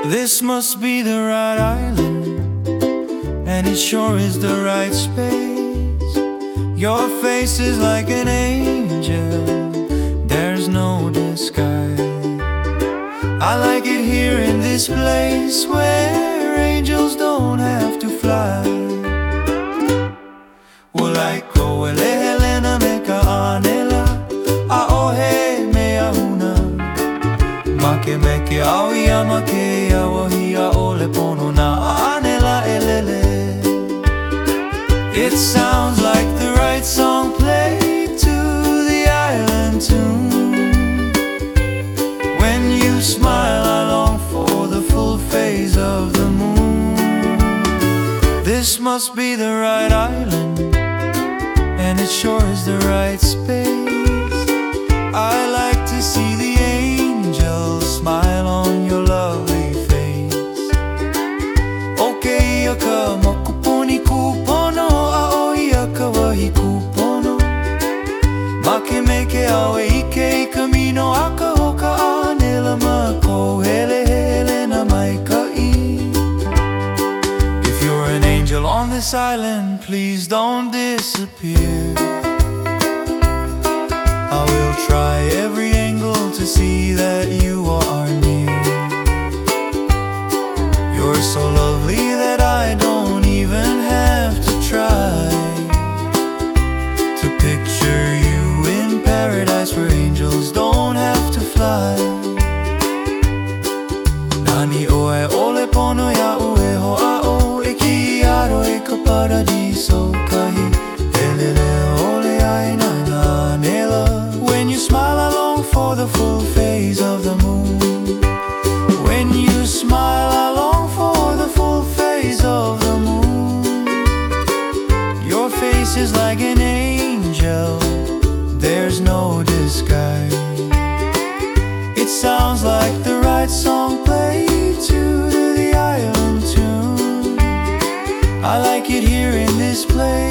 This must be the right island, and it sure is the right space. Your face is like an angel, there's no disguise. I like it here in this place where angels don't have to fly. Walaiko ele helena me ka anela, a ohe me ahuna. Make me ke awi ama ke awahi a ole pono na anela elele. It sounds like the right song played to the island tune. When you smile I long for the full phase of the moon. This must be the right island, and it sure is the right space. I like to see the angels smile on your lovely face. Okay, ka makupuni kupono, aoi ka wahi kupono. Make me ke awe ike I kamino aka hoka anela mako hele hele na mai kai. If you're an angel on this island, please don't disappear. I will try every angle to see that you are near. You're so lovely that I don't even have to try to picture you in paradise where angels don't have to fly. Nani oe ole pono ya ue ho a o e ki aro e ka paradiso kahi. Elele ole ai na na nela. When you smile I long for the full phase of the moon. When you smile I long for the full phase of the moon. Your face is like an angel, there's no disguise. It sounds like the right song played to the island tune. I like it here in this place